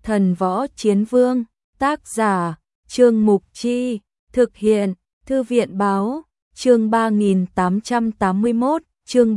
Thần Võ Chiến Vương, tác giả, Trương Mục Chi, thực hiện, Thư viện Báo, chương 3881, chương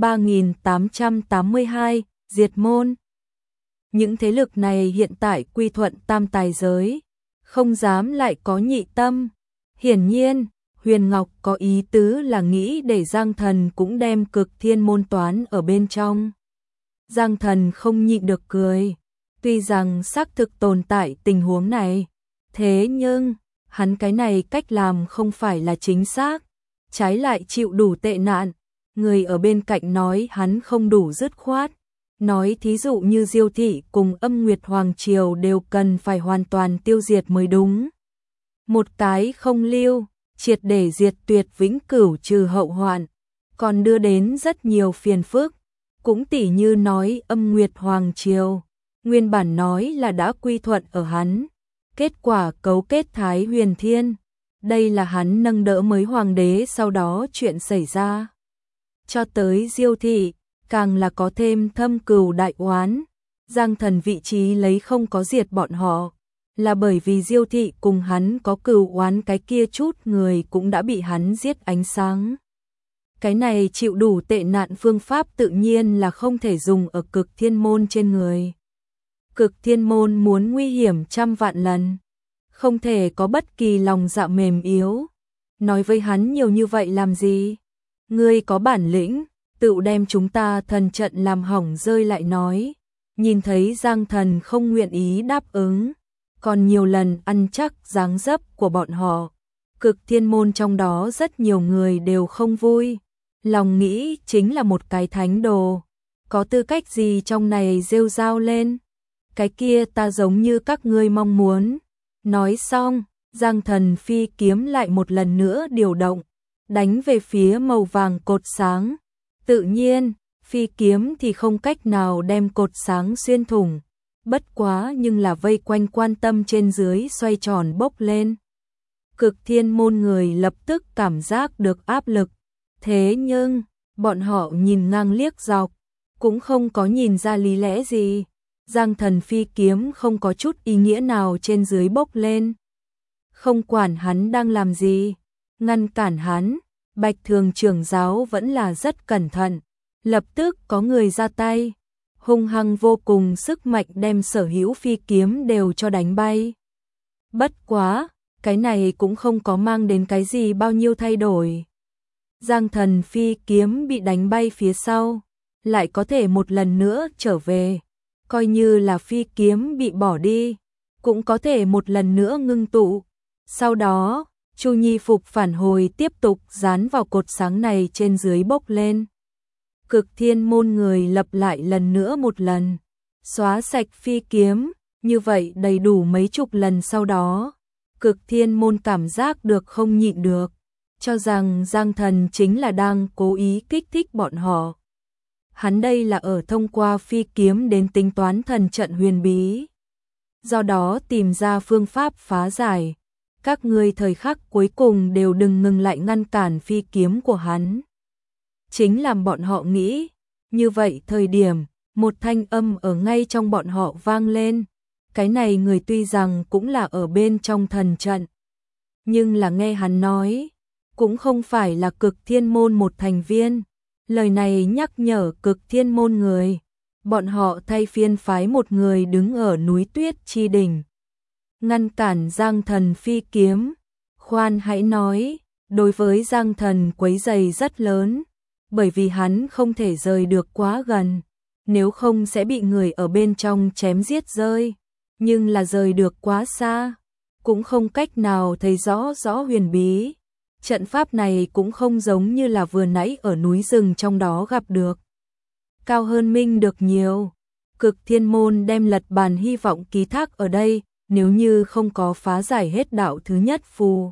3882, diệt môn. Những thế lực này hiện tại quy thuận tam tài giới, không dám lại có nhị tâm. Hiển nhiên, Huyền Ngọc có ý tứ là nghĩ để Giang Thần cũng đem Cực Thiên môn toán ở bên trong. Giang Thần không nhịn được cười, tuy rằng xác thực tồn tại tình huống này, thế nhưng hắn cái này cách làm không phải là chính xác, trái lại chịu đủ tệ nạn. Người ở bên cạnh nói hắn không đủ dứt khoát, nói thí dụ như Diêu thị cùng Âm Nguyệt Hoàng triều đều cần phải hoàn toàn tiêu diệt mới đúng. Một cái không lưu, triệt để diệt tuyệt vĩnh cửu trừ hậu hoạn, còn đưa đến rất nhiều phiền phức. Cũng tỉ như nói Âm Nguyệt Hoàng triều, nguyên bản nói là đã quy thuận ở hắn, kết quả cấu kết Thái Huyền Thiên, đây là hắn nâng đỡ mới hoàng đế sau đó chuyện xảy ra. Cho tới Diêu thị, càng là có thêm thâm cừu đại oán. Giang Thần vị trí lấy không có diệt bọn họ, là bởi vì Diêu thị cùng hắn có cừu oán, cái kia chút người cũng đã bị hắn giết ánh sáng. Cái này chịu đủ tệ nạn phương pháp tự nhiên là không thể dùng ở Cực Thiên môn trên người. Cực Thiên môn muốn nguy hiểm trăm vạn lần, không thể có bất kỳ lòng dạ mềm yếu. Nói với hắn nhiều như vậy làm gì? Ngươi có bản lĩnh, tự đem chúng ta thần trận làm hỏng rơi lại nói. Nhìn thấy Giang Thần không nguyện ý đáp ứng, còn nhiều lần ăn chắc dáng dấp của bọn họ. Cực Thiên môn trong đó rất nhiều người đều không vui, lòng nghĩ chính là một cái thánh đồ, có tư cách gì trong này rêu rao lên. Cái kia ta giống như các ngươi mong muốn. Nói xong, Giang Thần phi kiếm lại một lần nữa điều động, đánh về phía màu vàng cột sáng. Tự nhiên, phi kiếm thì không cách nào đem cột sáng xuyên thủng, bất quá nhưng là vây quanh quan tâm trên dưới xoay tròn bốc lên. Cực Thiên môn người lập tức cảm giác được áp lực, thế nhưng bọn họ nhìn ngang liếc dọc, cũng không có nhìn ra lý lẽ gì. Giang Thần phi kiếm không có chút ý nghĩa nào trên dưới bốc lên. Không quản hắn đang làm gì, ngăn cản hắn, Bạch Thường trưởng giáo vẫn là rất cẩn thận. Lập tức có người ra tay, hung hăng vô cùng, sức mạnh đem sở hữu phi kiếm đều cho đánh bay. Bất quá, cái này cũng không có mang đến cái gì bao nhiêu thay đổi. Giang Thần phi kiếm bị đánh bay phía sau, lại có thể một lần nữa trở về. Coi như là phi kiếm bị bỏ đi, cũng có thể một lần nữa ngưng tụ. Sau đó, Chu Nhi phục phản hồi tiếp tục dán vào cột sáng này trên dưới bốc lên. Cực Thiên môn người lập lại lần nữa một lần, xóa sạch phi kiếm, như vậy đầy đủ mấy chục lần sau đó. Cực Thiên môn cảm giác được không nhịn được, cho rằng Giang Thần chính là đang cố ý kích thích bọn họ. Hắn đây là ở thông qua phi kiếm đến tính toán thần trận huyền bí, do đó tìm ra phương pháp phá giải. Các ngươi thời khắc cuối cùng đều đừng ngừng lại ngăn cản phi kiếm của hắn. Chính làm bọn họ nghĩ, như vậy thời điểm, một thanh âm ở ngay trong bọn họ vang lên. Cái này người tuy rằng cũng là ở bên trong thần trận, nhưng là nghe hắn nói, cũng không phải là Cực Thiên môn một thành viên. Lời này nhắc nhở Cực Thiên môn người, bọn họ thay phiên phái một người đứng ở núi Tuyết Chi đỉnh, ngăn cản Giang Thần phi kiếm. Khoan hãy nói, đối với Giang Thần quấy rầy rất lớn, bởi vì hắn không thể rời được quá gần, nếu không sẽ bị người ở bên trong chém giết rơi, nhưng là rời được quá xa, cũng không cách nào thấy rõ huyền bí. Trận pháp này cũng không giống như là vừa nãy ở núi rừng trong đó gặp được, cao hơn minh được nhiều. Cực Thiên môn đem lật bàn hy vọng ký thác ở đây, nếu như không có phá giải hết đạo thứ nhất phù,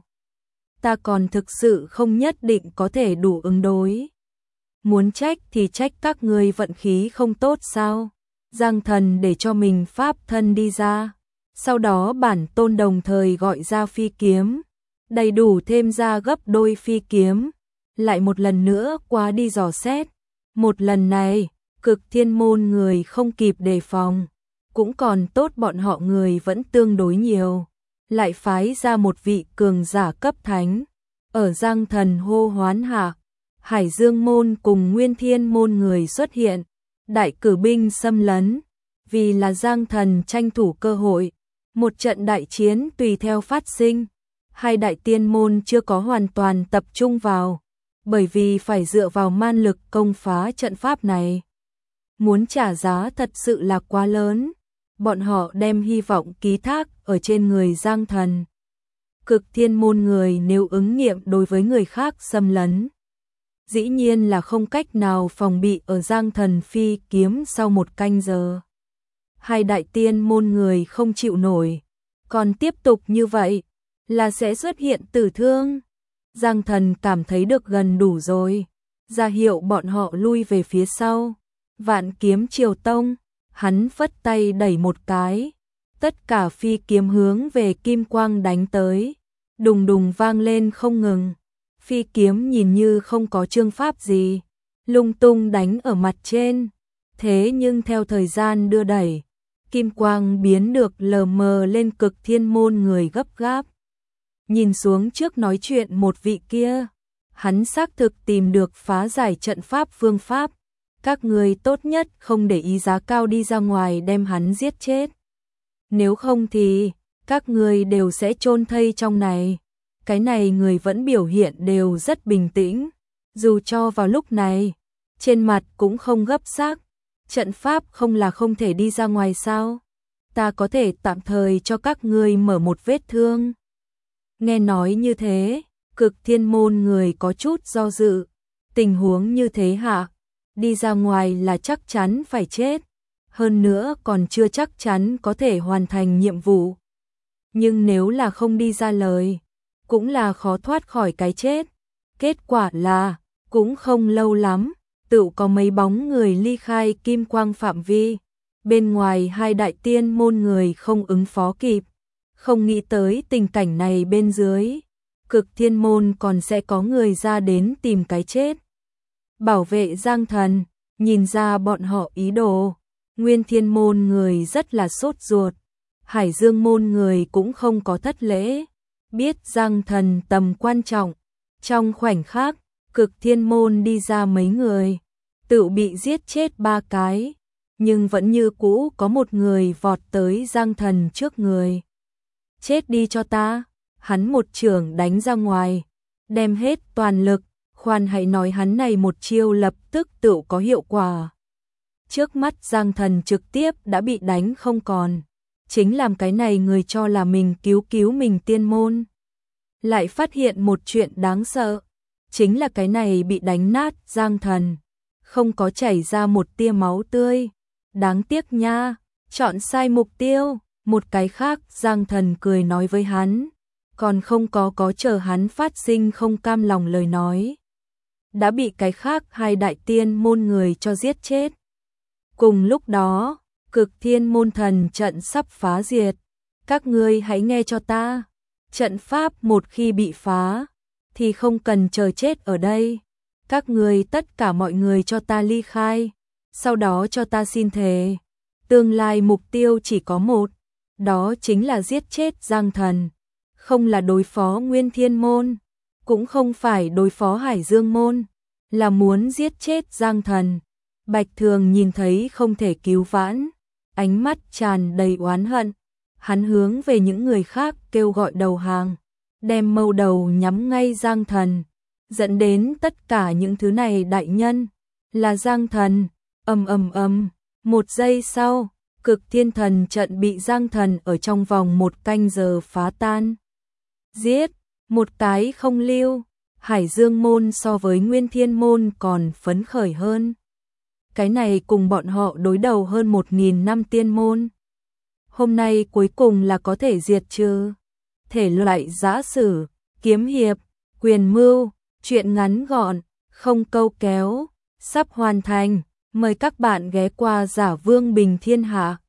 ta còn thực sự không nhất định có thể đủ ứng đối. Muốn trách thì trách các ngươi vận khí không tốt sao? Giang Thần để cho mình pháp thân đi ra, sau đó bản tôn đồng thời gọi ra phi kiếm, đầy đủ thêm ra gấp đôi phi kiếm, lại một lần nữa qua đi dò xét. Một lần này, Cực Thiên môn người không kịp đề phòng, cũng còn tốt bọn họ người vẫn tương đối nhiều, lại phái ra một vị cường giả cấp thánh. Ở Giang Thần hô hoán hạ, Hải Dương môn cùng Nguyên Thiên môn người xuất hiện, đại cử binh xâm lấn, vì là Giang Thần tranh thủ cơ hội, một trận đại chiến tùy theo phát sinh. Hai đại tiên môn chưa có hoàn toàn tập trung vào, bởi vì phải dựa vào man lực công phá trận pháp này. Muốn trả giá thật sự là quá lớn, bọn họ đem hy vọng ký thác ở trên người Giang Thần. Cực Thiên môn người nếu ứng nghiệm đối với người khác xâm lấn, dĩ nhiên là không cách nào phòng bị ở Giang Thần phi kiếm sau một canh giờ. Hai đại tiên môn người không chịu nổi, còn tiếp tục như vậy là sẽ xuất hiện tử thương. Giang Thần cảm thấy được gần đủ rồi, ra hiệu bọn họ lui về phía sau. Vạn Kiếm Triều Tông, hắn phất tay đẩy một cái, tất cả phi kiếm hướng về kim quang đánh tới, đùng đùng vang lên không ngừng. Phi kiếm nhìn như không có chương pháp gì, lung tung đánh ở mặt trên, thế nhưng theo thời gian đưa đẩy, kim quang biến được lờ mờ lên. Cực Thiên môn người gấp gáp nhìn xuống trước nói chuyện một vị kia, hắn xác thực tìm được phá giải trận pháp phương pháp, các người tốt nhất không để ý giá cao đi ra ngoài đem hắn giết chết, nếu không thì các người đều sẽ chôn thây trong này. Cái này người vẫn biểu hiện đều rất bình tĩnh, dù cho vào lúc này, trên mặt cũng không gấp gáp. Trận pháp không là không thể đi ra ngoài sao? Ta có thể tạm thời cho các ngươi mở một vết thương. Nghe nói như thế, Cực Thiên môn người có chút do dự, tình huống như thế hạ, đi ra ngoài là chắc chắn phải chết, hơn nữa còn chưa chắc chắn có thể hoàn thành nhiệm vụ. Nhưng nếu là không đi ra lời, cũng là khó thoát khỏi cái chết. Kết quả là, cũng không lâu lắm, tự có mấy bóng người ly khai kim quang phạm vi. Bên ngoài hai đại tiên môn người không ứng phó kịp, không nghĩ tới tình cảnh này bên dưới. Cực Thiên môn còn sẽ có người ra đến tìm cái chết. Bảo vệ Giang Thần, nhìn ra bọn họ ý đồ. Nguyên Thiên môn người rất là sốt ruột. Hải Dương môn người cũng không có thất lễ, biết Giang Thần tầm quan trọng. Trong khoảnh khắc, Cực Thiên môn đi ra mấy người, tự bị giết chết 3 cái, nhưng vẫn như cũ có một người vọt tới Giang Thần trước người. Chết đi cho ta, hắn một chưởng đánh ra ngoài, đem hết toàn lực, khoan hãy nói hắn này một chiêu lập tức tự có hiệu quả. Trước mắt Giang Thần trực tiếp đã bị đánh không còn, chính làm cái này người cho là mình cứu mình tiên môn. Lại phát hiện một chuyện đáng sợ, chính là cái này bị đánh nát Giang Thần, không có chảy ra một tia máu tươi. Đáng tiếc nha, chọn sai mục tiêu. Một cái khác Giang Thần cười nói với hắn, còn không có chờ hắn phát sinh không cam lòng lời nói, đã bị cái khác hai đại tiên môn người cho giết chết. Cùng lúc đó, Cực Thiên môn thần trận sắp phá diệt, các ngươi hãy nghe cho ta, trận pháp một khi bị phá, thì không cần chờ chết ở đây, các ngươi tất cả mọi người cho ta ly khai, sau đó cho ta xin thề, tương lai mục tiêu chỉ có một, đó chính là giết chết Giang Thần, không là đối phó Nguyên Thiên môn, cũng không phải đối phó Hải Dương môn, là muốn giết chết Giang Thần. Bạch Thường nhìn thấy không thể cứu vãn, ánh mắt tràn đầy oán hận, hắn hướng về những người khác kêu gọi đầu hàng, đem mâu đầu nhắm ngay Giang Thần, dẫn đến tất cả những thứ này đại nhân là Giang Thần. Một giây sau, Cực Thiên thần trận bị Giang Thần ở trong vòng 1 canh giờ phá tan. Giết, một cái không lưu, Hải Dương môn so với Nguyên Thiên môn còn phấn khởi hơn. Cái này cùng bọn họ đối đầu hơn 1000 năm tiên môn. Hôm nay cuối cùng là có thể diệt trừ. Thể loại giã sử, kiếm hiệp, quyền mưu, truyện ngắn gọn, không câu kéo, sắp hoàn thành. Mời các bạn ghé qua Giả Vương Bình Thiên Hạ.